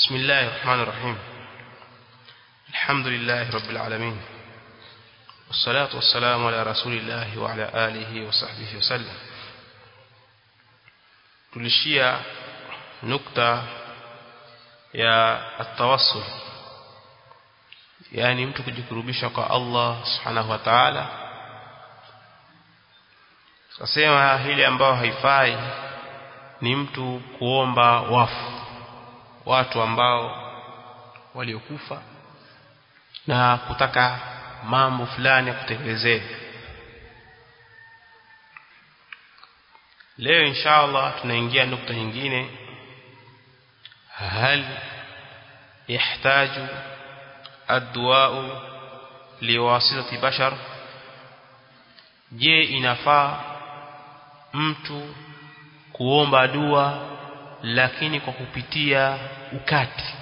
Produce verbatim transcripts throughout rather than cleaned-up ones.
بسم الله الرحمن الرحيم. الحمد لله رب العالمين، والصلاة والسلام على رسول الله وعلى آله وصحبه وسلم. tulishia nukta ya at-tawassul, yani mtu kujikurubisha kwa Allah subhanahu wa ta'ala. Tukasema hili ambao haifai ni mtu kuomba wafu, watu ambao waliokufa na kutaka mambo fulani ya kutekelezea. Leo inshallah tunaingia nukta nyingine. Hal yahtaju ad-du'a liwasitati bashar? Je, inafaa mtu kuomba dua lakini kwa kupitia ukati?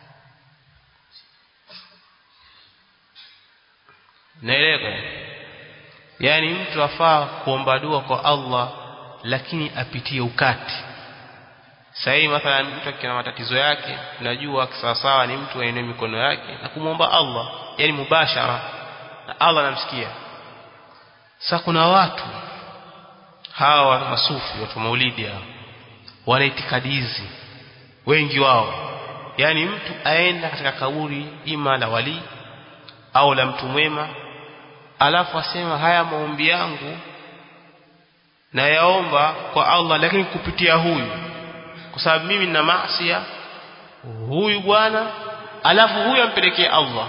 Naeleka, yani mtu afaa kuomba dua kwa Allah lakini apitie ukati. Sasa mathalan mtu akina matatizo yake, unajua sawa ni mtu aine mikono yake na kumuomba Allah, yani mubashara, na Allah anamsikia. Sasa kuna watu hawa masufi, watu maulidi hao, wana itikadi hizi wengi wao. Yani mtu aenda katika kaburi ima la wali au la mtu mwema, alafu asema haya maombi yangu na yaomba kwa Allah lakini kupitia huyu, kwa sababu mimi nina maasi huyu bwana, alafu huyu ampelekee Allah.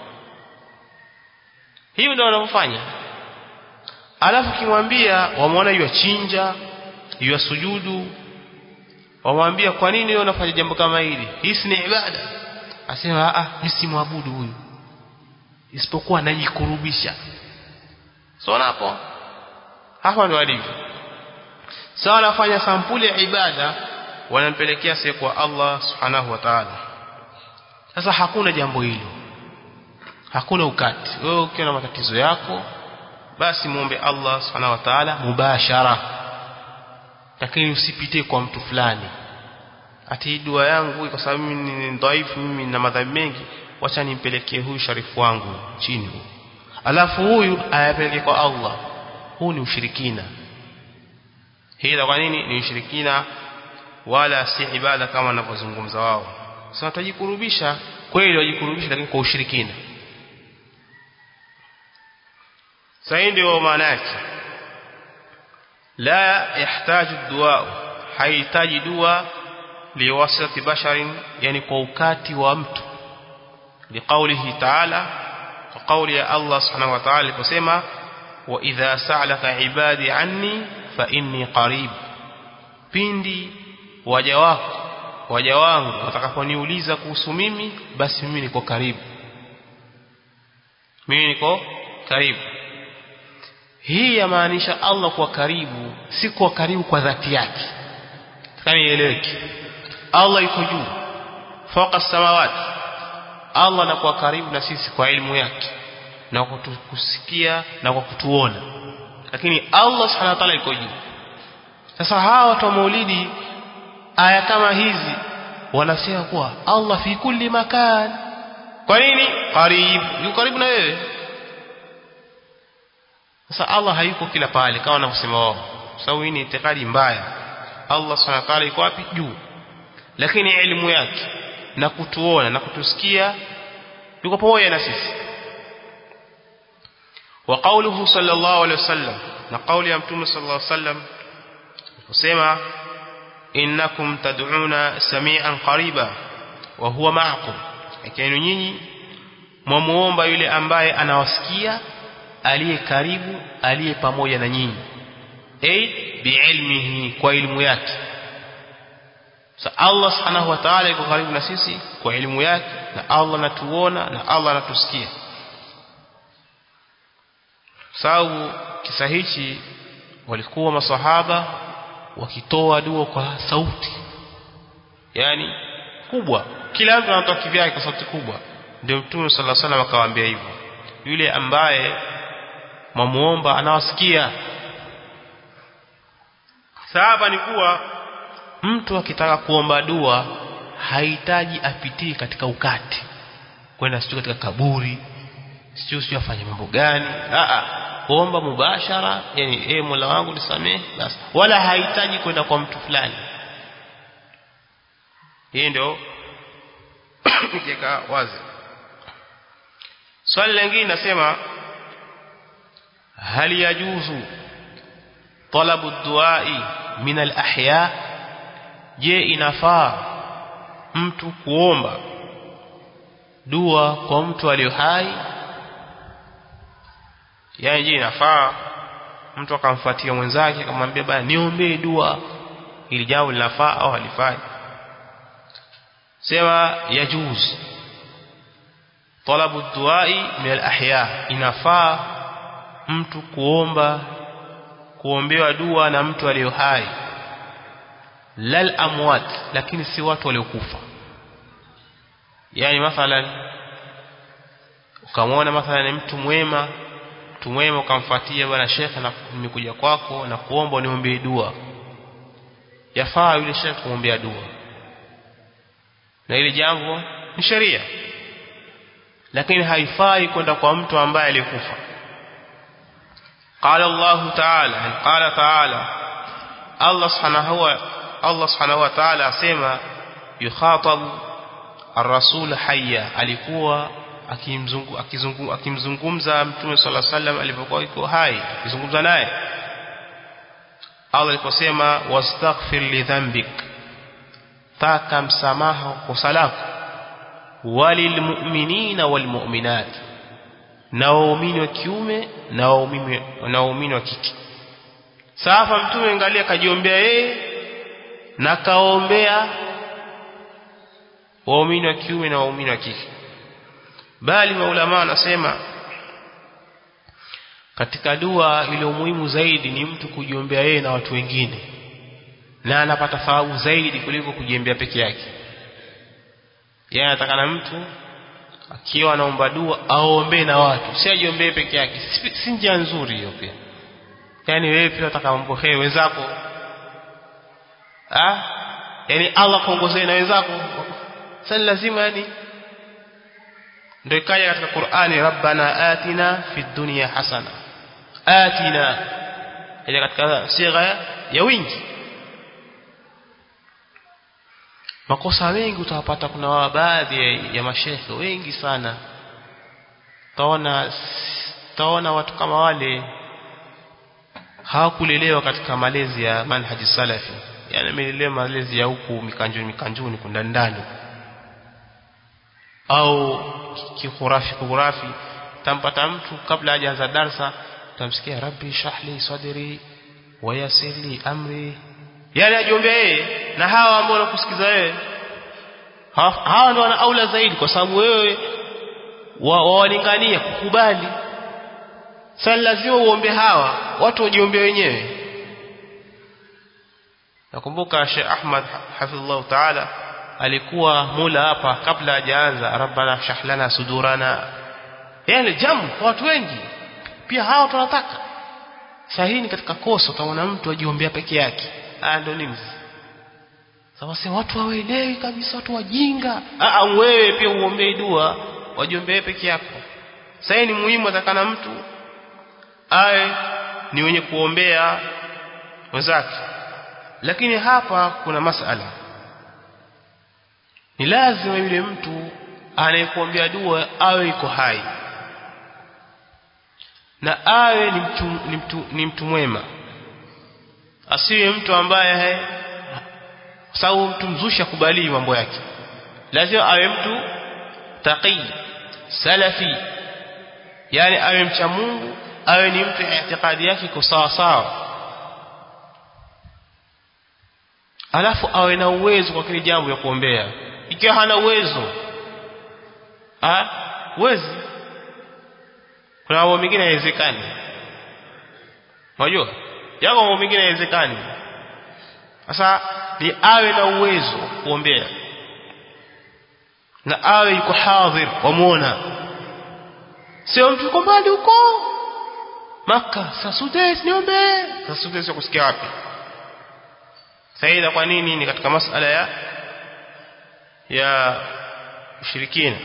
Hiyo ndio wanafanya. Alafu kimwambia, wamwona yeye chinja, yeye sujudu, wamwambia kwa nini wewe unafanya jambo kama hili? Hii ni ibada. Asema ah, mimi si muabudu huyu, isipokuwa najikurubisha. So hapo hapo ndio alivyo. Sawa, anafanya sampuli ya ibada, wanampelekea siku kwa Allah subhanahu wa ta'ala. Sasa hakuna jambo hilo, hakuna ukati. Wewe ukiwa na matatizo yako, basi muombe Allah subhanahu wa ta'ala mubashara, lakini usipitie kwa mtu fulani ati dua yangu kwa sababu mimi ni dhaifu, mimi nina madhambi mengi, wacha nimpelekee huyu sharifu wangu chini huyu, alafu huyu ayapeleke kwa Allah. Huu ni ushirikina. Hii kwa nini ni ushirikina wala si ibada kama wanavyozungumza wao? Sasa tutajikurubisha kweli, wajikurubisha lakini kwa ushirikina. Sasa ndio maana yake la yahitaji dua, haihitaji dua liwasitati basharin, yani kwa ukati wa mtu. Liqaulihi ta'ala, kwa kauli ya Allah subhanahu wa ta'ala aliposema wa idha sa'alaka ibadi anni fa inni qarib, pindi waja wako waja wangu watakaponiuliza kuhusu mimi, basi mimi niko karibu, mimi niko karibu. Hii yamaanisha Allah kwa karibu, si kwa karibu kwa dhati yake. Kama ieleweke, Allah yuko juu fawqa samawati. Allah anakuwa karibu na sisi kwa elimu yake na kwa kutusikia na kwa kutuona, lakini Allah subhanahu wa ta'ala yuko juu. Sasa hawa watu wa maulidi, aya kama hizi wanasema kuwa Allah fi kulli makan. Kwa nini? Karibu, yuko karibu na wewe. Sasa Allah hayuko kila pale kama wanavyosema wao, sababu hii ni itikadi mbaya. Allah subhanahu wa ta'ala yuko wapi? Juu, lakini elimu yake na kutuona na kutusikia yuko pamoja na sisi. Wa qawluhu sallallahu alayhi wasallam, na kauli ya Mtume sallallahu alayhi wasallam kusema innakum tad'una sami'an qariba wa huwa ma'akum, lakini nyinyi mwamuomba yule ambaye anawasikia, aliye karibu, aliye pamoja na nyinyi. Ay biilmihi, kwa ilmu yake. Sa Allah subhanahu wa ta'ala yuko karibu na sisi kwa elimu yake, na Allah anatuona na Allah anatusikia. Sababu kisa hichi walikuwa masahaba wakitoa dua kwa sauti, yani kubwa, kila mtu anatoa kivyake kwa sauti kubwa. Ndio Mtume sallallahu alaihi wasallam akawaambia hivyo, yule ambaye mamuomba anawasikia. Sababu ni kuwa mtu akitaka kuomba dua hahitaji apitie katika ukati kwenda sio katika kaburi sio sio afanye mambo gani a a kuomba mubashara yani eh Mola wangu nisamee basi wala hahitaji kwenda kwa mtu fulani hii ndio nikiweka wazi swali lingine nasema hal yajuzu talabu duai min al-ahya je inafaa mtu kuomba dua kwa mtu aliye hai yani je inafaa mtu akamfuatia mwenzake akamwambia bana niombee dua ili jambo linafaa au halifai sema yajuz talabu duai min al-ahya inafaa mtu kuomba kuombewa dua na mtu aliye hai lal amwat lakini si watu waliokufa yani mathalan ukamwona mathalan mtu mwema mtu mwema ukamfuatia bwana shekhe na nimekuja kwako na kuomba niombee dua yafaa yule shekhe kumwombea dua na ile jambo ni sheria lakini haifai kwenda kwa mtu ambaye alikufa قال الله تعالى قال تعالى الله سبحانه هو الله سبحانه وتعالى asema yukhatab ar-rasul hayya alikuwa akimzungu akizungu akimzungumza mtume صلى الله عليه وسلم alipokuwa yuko hai akizungumza naye Allah aliposema wastaghfir li dhanbik taka msamaha kwa salako walil mu'minina wal mu'minat na waumini wa kiume na waumini na waumini wa kike safa mtume angalia kajiombea yeye na kaombea waumini wa kiume na waumini wa kike bali maulama wanasema katika dua ile muhimu zaidi ni mtu kujiombea yeye na watu wengine na anapata thawabu zaidi kuliko kujiombea peke yake yeye atakana mtu akiwa anaomba dua aombe na watu si ajiombee peke yake si njia nzuri hiyo pia yani wewe pia utakaombohee wenzako ah yani Allah kuongozee na wenzako sasa lazima yani ndio ikaja katika Qur'ani rabbana atina fid dunya hasana atina ile katika sigha ya wingi makosa mengi utapata kuna baadhi ya mashehe wengi sana taona taona watu kama wale hawakulelewa katika malezi ya manhaji salafi yani amelelewa malezi ya huku mikanjuni mikanjuni kunda ndani au kikhurafi khurafi tampata mtu kabla hajaanza darasa tamsikia rabbi shahli sadri wa yassirli amri yani ajiombea yeye na hawa ambao wanakusikiza wewe hawa ndio wana aula zaidi kwa sababu wewe wawalingania kukubali sasa lazima uombe hawa watu wajiombea wenyewe nakumbuka Sheikh Ahmad hafidhullah ta'ala alikuwa mula hapa kabla hajaanza rabbana shahlana sudurana yani jamu kwa watu wengi pia hao tunataka sahihi katika kosa utaona mtu ajiombea peke yake ah ndio nini sasa watu hawaelewi kabisa watu wajinga ah wewe pia uombee dua wajiombee peke yako sasa ni muhimu atakana mtu awe ni wenye kuombea wenzake lakini hapa kuna masala ni lazima yule mtu anayekuombea dua awe yuko hai na awe ni mtu ni mtu, ni mtu mwema asiwe mtu ambaye sawa mtu mzusha kubali mambo yake lazima awe mtu taqi salafi yani awe mcha Mungu awe ni mtu itikadi yake iko sawa sawa alafu awe na uwezo kwa kile jambo ya kuombea ikiwa hana uwezo ah uwezo kuna mambo mengine hayawezekani unajua yako mambo mengine hayawezekani sasa ni awe na uwezo kuombea na awe yuko hadhir wamuona sio mtu yuko mbali huko Maka sasudes niombe sasudes kusikia wapi saida kwa nini ni katika masala ya ya ushirikina.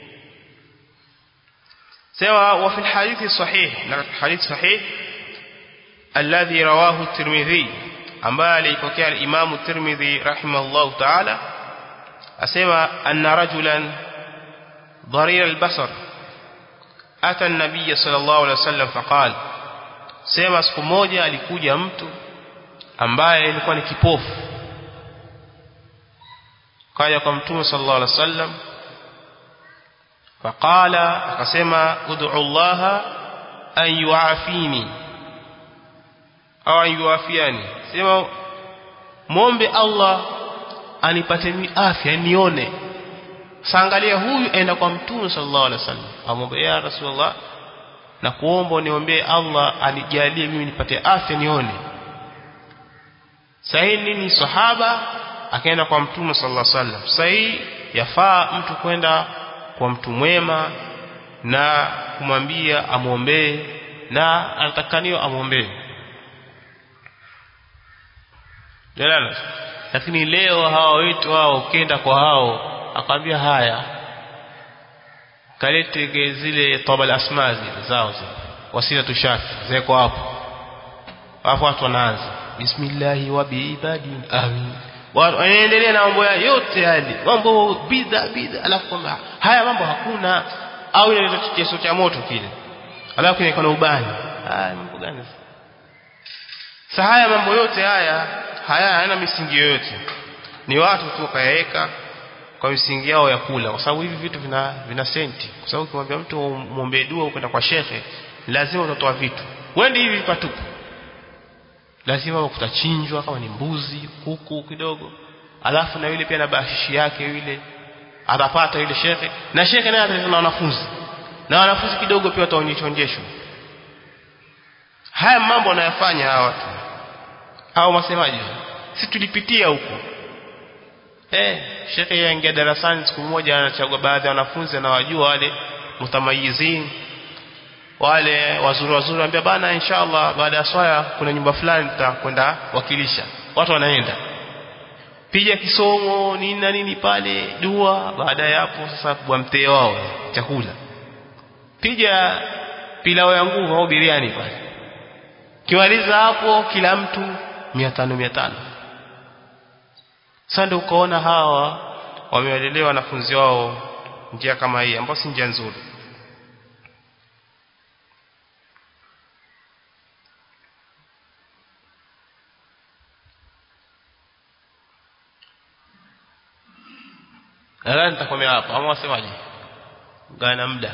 Sawa. Wa fi hadithi sahih, na hadith sahih alladhi rawahu at-Tirmidhi, ambaye alipokea al-Imam at-Tirmidhi rahimahullah ta'ala, asema anna rajulan dharir al-basar ata an-nabiy sallallahu alayhi wasallam faqala, sema siku moja alikuja mtu ambaye alikuwa ni kipofu, kaja kwa mtume sallallahu alayhi wasallam, faqala, akasema ud'u Allah an yu'afini au an yuafiani, sema muombe Allah anipate afya nione. Saangalia huyu aenda kwa mtume sallallahu alaihi wasallam, amwombe ya Rasulullah, na kuomba niombe Allah anijalie mimi nipate afya nione. Sahihi ni sahaba akaenda kwa mtume sallallahu alaihi wasallam. Sahihi yafaa mtu kwenda kwa mtu mwema na kumwambia amuombe, na anatakaniwa amuombe. Jalala. Lakini leo hawa wetu hao ukienda kwa hao akwambia haya kalete zile tabal asmazi zao zile wasila tushaki zeko hapo, hapo watu wanaanza bismillah wa biibadin amin, wanaendelea na mambo yote yale, mambo bidha bidha, alafu kwamba haya mambo hakuna, au ile kitu cha moto kile, alafu kile kuna ubani. Haya mambo gani sasa? Haya mambo yote haya haya hayana misingi yoyote, ni watu tu kayaeka kwa misingi yao ya kula, kwa sababu hivi vitu vina vina senti. Kwa sababu ukimwambia mtu muombe dua ukwenda kwa shekhe, lazima utatoa vitu, wende hivi patupu, lazima kutachinjwa kama ni mbuzi, kuku kidogo, alafu na yule pia na bashishi yake yule atapata yule shekhe, na shekhe naye atatoa na wanafunzi, na wanafunzi kidogo pia wataonyeshwa. Haya mambo wanayofanya hawa watu au masemaji, si tulipitia huko. Eh, shekhe yaingia darasani siku moja, anachagua baadhi ya wanafunzi na wajua wale mutamayizin, wale wazuri wazuri, anambia bana inshallah baada ya swala kuna nyumba fulani tutakwenda wakilisha. Watu wanaenda piga kisomo nini na nini pale, dua. Baada ya hapo sasa kwa mtee wao chakula, piga pilau ya nguvu au biriani pale, kiwaliza hapo kila mtu mia tano mia tano. Sasa ndio ukaona hawa wamewalelewa wanafunzi wao njia kama hii, ambayo si njia nzuri. Ala nitakomea hapa, ama wasemaje? Gana muda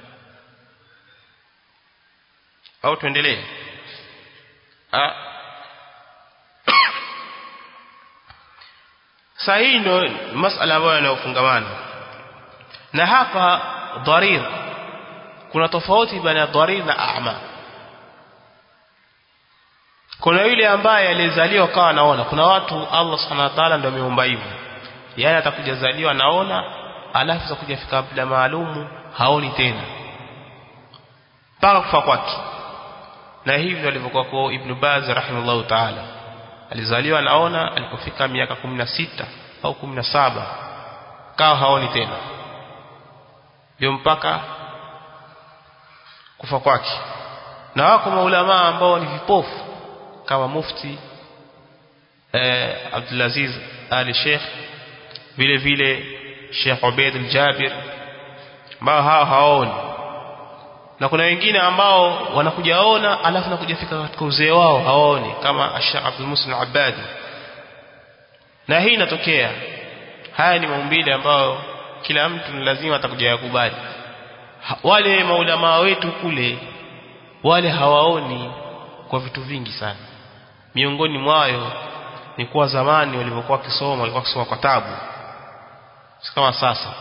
au tuendelee? Ah, sahihi ndo masala ambayo yanayofungamana na hapa. Dharir, kuna tofauti baina ya dharir na a'ma. Kuna yule ambaye alizaliwa kawa anaona. Kuna watu Allah subhanahu wa ta'ala ndio ameumba hivyo, yani atakuja zaliwa anaona, alafu atakuja fika bila maalumu haoni tena mpaka kufa kwake. Na hivi alivyokuwa kwa Ibn Baz rahimahullah ta'ala, alizaliwa anaona, alipofika miaka kumi na sita au kumi na saba kawa haoni tena, ndio mpaka kufa kwake. Na wako maulama ambao ni vipofu kama mufti eh, Abdulaziz Ali Sheikh, vile vile Sheikh Ubaid al-Jabir, ambao hao haoni. Na kuna wengine ambao wanakuja ona alafu nakuja fika katika uzee wao haoni, kama Sheikh Abdul Muslim al-Abadi. Na hii inatokea. Haya ni maumbile ambayo kila mtu ni lazima atakuja yakubali. Wale maulama wetu kule wale hawaoni kwa vitu vingi sana. Miongoni mwayo ni kuwa zamani walivyokuwa kisoma, walikuwa kisoma kwa tabu, si kama sasa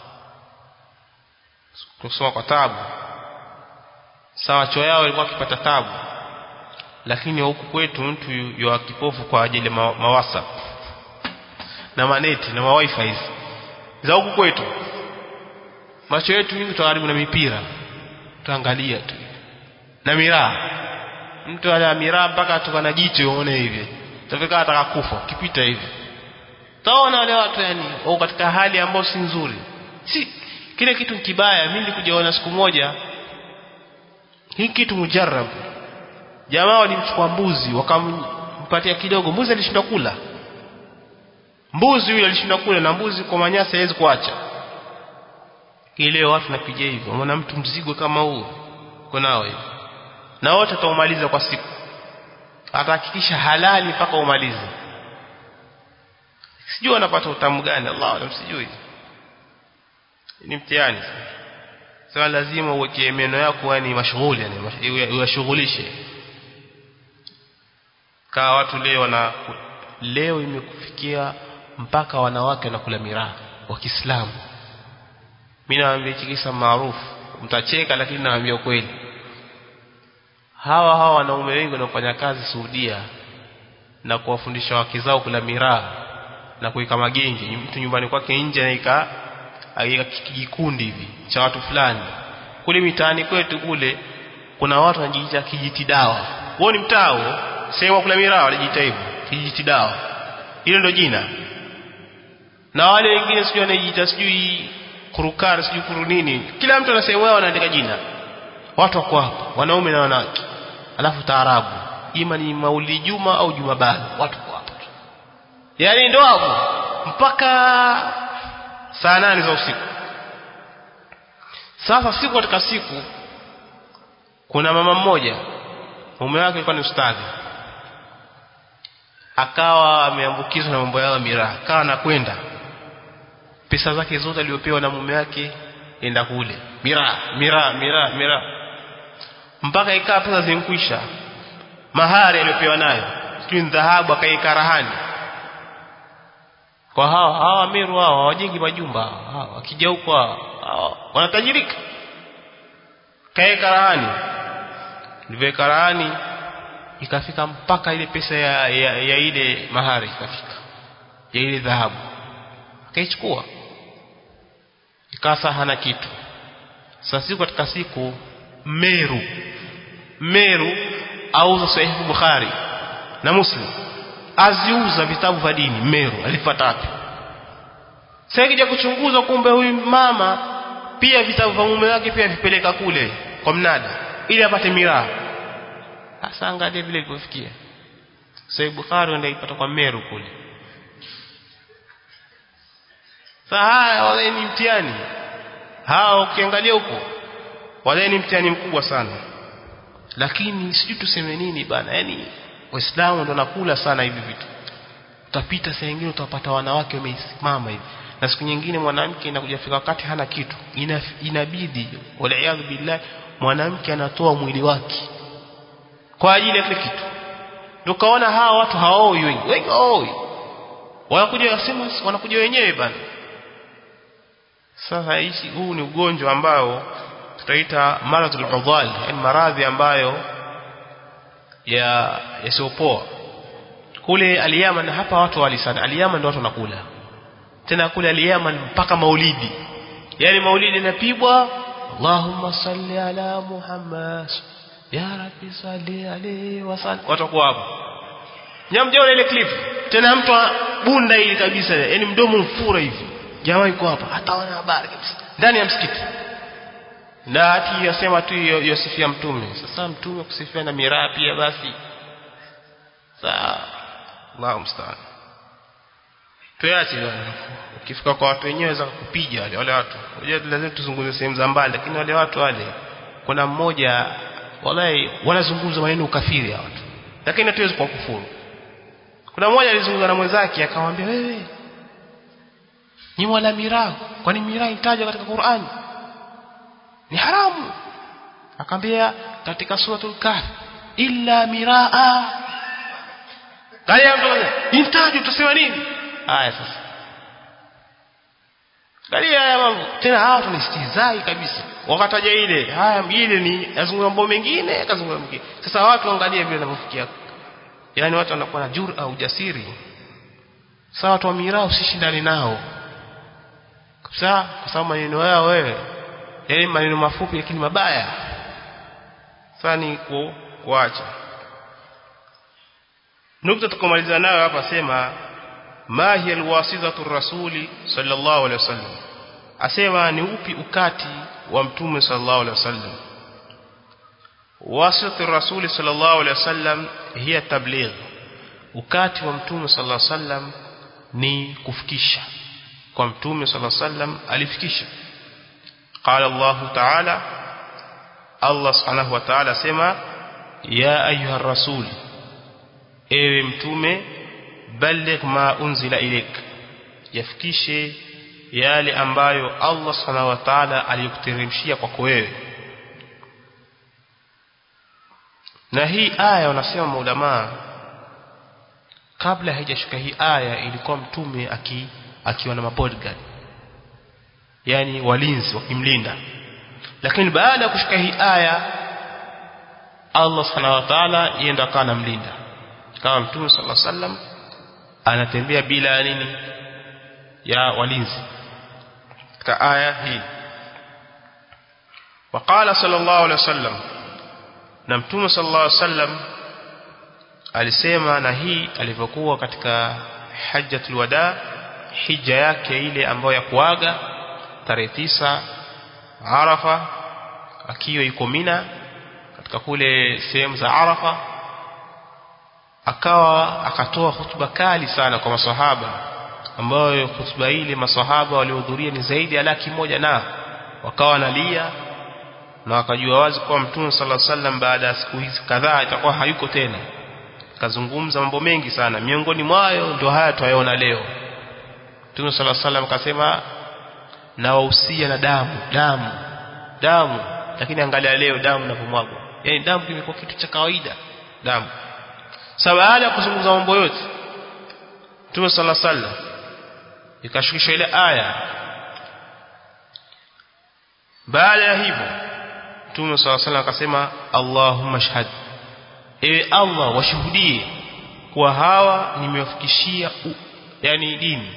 kusoma kwa tabu. Sawa, cho yao ilikuwa kipata tabu, lakini huku kwetu mtu yu kipofu kwa ajili ma, ma WhatsApp na maneti na ma wifi hizi za huku kwetu. Macho yetu mingi tuharibu na mipira, tuangalia tu na miraa. Mtu ala miraa mpaka tukana jicho uone hivi, tafika ataka kufa kipita hivi, utaona wale watu yani wao katika hali ambayo si nzuri. Si kile kitu kibaya. Mimi nilikujaona siku moja hii kitu mujarrab. Jamaa walimchukua mbuzi wakampatia kidogo, mbuzi alishinda kula. Mbuzi yule alishinda kula, na mbuzi kwa manyasi hawezi kuacha. Ile watu napiga hivyo, unaona mtu mzigo kama huu kunao hivi. Na wote ataumaliza kwa siku. Atahakikisha halali mpaka umalize. Sijui wanapata utamu gani, Allah anamsijui. Ni mtihani. Sasa lazima uweke meno yako yani mashughuli, yani uyashughulishe. Kaa watu leo na leo imekufikia mpaka wanawake wanakula miraa wa Kiislamu. Mimi naambia kisa maarufu, mtacheka lakini naambia ukweli. Hawa hawa wanaume wengi wanafanya kazi Saudia na kuwafundisha wake zao kula miraa na kuweka magenge. Mtu nyumbani kwake nje anaika aika kijikundi hivi cha watu fulani. Kule mitaani kwetu kule kuna watu wanajiita kijiti dawa. Wao ni mtao, sema kula miraa wanajiita hivyo, kijiti dawa. Hilo ndio jina. Na wale wengine sijui wanajiita sijui kurukar sijui kuru nini. Kila mtu anasema wao anaandika jina. Watu wako hapo, wanaume na wanawake. Alafu taarabu, ima ni Maulidi Juma au Jumabali, watu wako hapo. Yaani ndio hapo mpaka saa nane za usiku. Sasa siku katika siku kuna mama mmoja, mume wake alikuwa ni ustadhi. Akawa ameambukizwa na mambo ya miraa, akawa anakwenda. Pesa zake zote aliyopewa na mume wake enda kule. Miraa, miraa, miraa, miraa. Mpaka ikaa pesa zinkwisha. Mahari aliyopewa nayo, sijui dhahabu akaika rahani. Kwa hao hawa Meru hao hawajengi majumba, hao wakija huko wanatajirika. Kaeka rahani. Ndivyo karahani ikafika mpaka ile pesa ya, ya, ya ile mahari ikafika. Ya ile dhahabu. Akaichukua. Ikasa hana kitu. Sasa siku katika siku Meru Meru auza Sahih Bukhari na Muslim, aziuza vitabu vya dini. Meru alipata wapi? Sasa kija kuchunguza, kumbe huyu mama pia vitabu vya mume wake pia vipeleka kule kwa mnada ili apate miraa. Sasa angalia vile ilipofikia. Sahih Bukhari ndio ipata kwa Meru kule. Sasa wale ni mtihani. Hao ukiangalia huko wale ni mtihani mkubwa sana. Lakini sijui tuseme nini bana, yani Waislamu ndio nakula sana hivi vitu. Utapita saa nyingine utapata wanawake wamesimama hivi, na siku nyingine mwanamke inakuja fika wakati hana kitu, Ina, inabidi waliaadhu billah mwanamke anatoa mwili wake kwa ajili ya kile kitu. Ndio kaona hawa watu haoi wengi wengi haoi, wanakuja wasema wanakuja wenyewe bana. Sasa hichi huu ni ugonjwa ambao tutaita maradhul udhal, yani maradhi ambayo ya yasiopoa. Kule Al-Yaman hapa watu wali sana. Al-Yaman ndio watu wanakula. Tena kule Al-Yaman mpaka maulidi. Yani maulidi inapigwa Allahumma salli ala Muhammad ya Rabbi salli alayhi wa sallam. Watu kwa hapo. Nyamjao ile clip. Tena mtu bunda hili kabisa, yani mdomo mfura hivi. Jamaa yuko hapa hataona habari kabisa. Ndani ya msikiti. Na hati yasema tu yosifia mtume. Sasa mtume kusifia na miraa pia basi. Sasa Allahu musta'an. Tuache bwana. Ukifika kwa watu wenyewe za kupiga wale wale watu. Unajua lazima tuzungumze sehemu za mbali, lakini wale watu wale kuna mmoja wallahi wanazungumza maneno ukafiri ya watu. Lakini hatuwezi kwa kufuru. Kuna mmoja alizungumza na mwenzake akamwambia, wewe ni wala miraa, kwani miraa itajwa katika Qur'an? Ni haramu. Akamwambia katika suratul Kahf illa miraa. Kaya mtu intajwa tusema nini? Haya sasa. Kalia haya mambo. Tena hawa tunistizai kabisa. Wakataja ile, haya ile ni azungumza mambo mengine, akazungumza mengine. Sasa watu angalia vile wanavyofikia. Yaani watu wanakuwa na jura au ujasiri. Sasa watu wa miraa usishindane nao. Kabisa, kwa sababu maneno yao wewe yaani maneno mafupi lakini mabaya. Sasa ni ku, kuacha. Nukta tukomaliza nayo hapa sema ma hiya alwasitatu rasuli sallallahu alaihi wasallam, asema ni upi ukati wa mtume sallallahu alaihi wasallam. Wasitatu rasuli sallallahu alaihi wasallam hiya tabligh, ukati wa mtume sallallahu alaihi wasallam ni kufikisha. Kwa mtume sallallahu alaihi wasallam alifikisha. Qala Allah ta'ala, Allah subhanahu wa ta'ala sema ya ayuha rasul, ewe mtume, balligh ma unzila ilayk, yafikishe yale ambayo Allah subhanahu wa ta'ala alikuteremshia kwako wewe. Na hii aya wanasema maulama, kabla haijashuka hii aya ilikuwa mtume aki akiwa na mabodyguard, yani walinzi wakimlinda. Lakini baada ya kushuka hii aya Allah subhanahu wa ta'ala yeye ndo akawa anamlinda, kama mtume sallallahu alaihi wasallam anatembea bila nini ya walinzi katika aya hii. Waqala sallallahu alaihi wasallam, na mtume sallallahu alaihi wasallam alisema, na hii alipokuwa katika hajjatul wada, hija yake ile ambayo ya kuaga tarehe tisa Arafa, akiwa yuko Mina katika kule sehemu za Arafa, akawa akatoa hutuba kali sana kwa maswahaba, ambayo hutuba ile maswahaba waliohudhuria ni zaidi ya laki moja, na wakawa wanalia na wakajua wazi kwa mtume sallallahu alaihi wasallam baada ya siku hizi kadhaa itakuwa hayuko tena. Kazungumza mambo mengi sana, miongoni mwayo ndio haya tunayoona leo. Mtume sallallahu alaihi wasallam akasema na wahusia na damu damu damu, lakini angalia leo damu inapomwagwa, yani damu kimekuwa kitu cha kawaida, damu. Sababu baada ya kuzungumza mambo yote Mtume sallallahu alaihi wasallam ikashukisha ile aya. Baada ya hivyo Mtume sallallahu alaihi wasallam akasema Allahumma shahad, ewe Allah washuhudie kwa hawa nimewafikishia yani dini.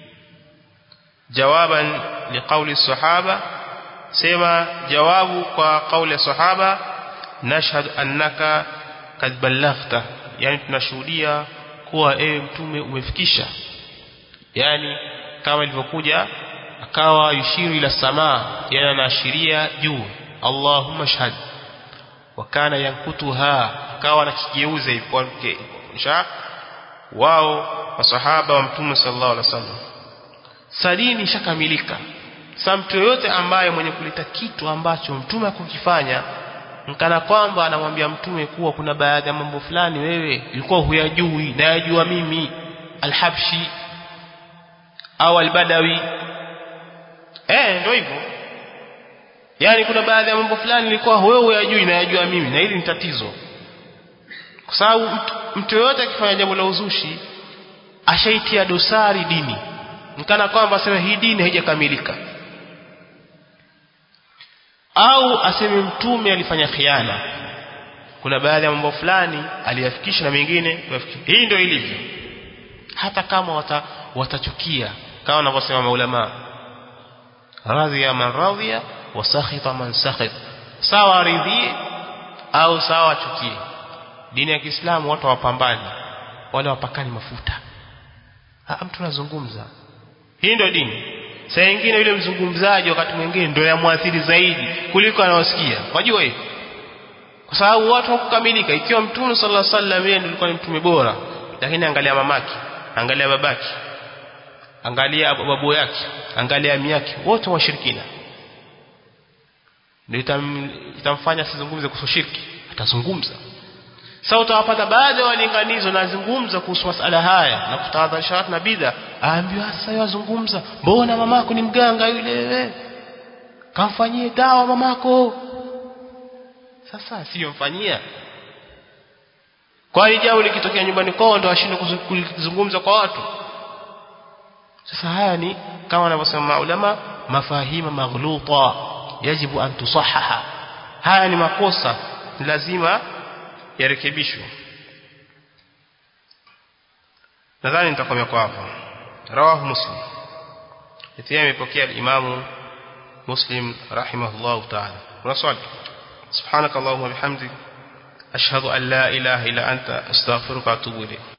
Jawaban liqauli sahaba, sema jawabu kwa kauli ya sahaba, nashhadu annaka kad ballaghta, yani tunashuhudia kuwa ewe mtume umefikisha. Yani kama ilivyokuja akawa yushiru ila samaa, yani anaashiria juu, Allahumma shahad. Wakana yankutuha, akawa anakigeuza hivyo kisha wao masahaba wa mtume sallallahu alaihi wasallam. Sadini ishakamilika. Sasa mtu yote ambaye mwenye kuleta kitu ambacho mtume hakukifanya, mkana kwamba anamwambia mtume kuwa kuna baadhi ya mambo fulani wewe ulikuwa huyajui na yajua mimi, al-Habshi au al-Badawi, eh ndio hivyo. Yani kuna baadhi ya mambo fulani nilikuwa wewe huyajui na yajua mimi, na hili ni tatizo. Kwa sababu mtu, mtu yote akifanya jambo la uzushi ashaitia dosari dini, mkana kwamba aseme hii dini haijakamilika, au aseme mtume alifanya khiana, kuna baadhi ya mambo fulani aliyafikisha na mengine kuyafikisha. Hii ndio ilivyo. Hata kama wata, watachukia kama wanavyosema maulama, radhiya man radhiya wa sakhita man sakhit, sawa ridhie au sawa chukie. Dini ya Kiislamu watu wapambani wala wapakani mafuta. Ah, mtu anazungumza, hii ndio dini. Saa nyingine yule mzungumzaji wakati mwingine ndio yamwathiri zaidi kuliko anaosikia. Wajua hiyo? Kwa sababu watu hawakukamilika. Ikiwa mtume sallallahu alaihi wasallam yeye alikuwa ni mtume bora, lakini angalia mamake, angalia babake, angalia babu yake, angalia ami yake, wote washirikina. Ndio itam, itamfanya asizungumze kuhusu shirki, atazungumza. Sasa utawapata baadhi ya walinganizo na zungumza kuhusu masala haya na kutahadharisha watu na bid'a, aambiwa sasa yazungumza, mbona mamako ni mganga yule, kamfanyie dawa mamako. Sasa sio mfanyia, kwa hiyo jambo likitokea nyumbani kwao ndo ashinde kuzungumza kwa watu. Sasa haya ni kama wanavyosema maulama, mafahima maghluta yajibu an tusahaha. Haya ni makosa, lazima yarekebishwe. Nadhani nitakomea kwa hapo. Rawahu Muslim, itia imepokea Imamu Muslim rahimahullah ta'ala. Kuna swali? Subhanakallahumma bihamdik ashhadu an la ilaha illa anta astaghfiruka wa atubu ilayk.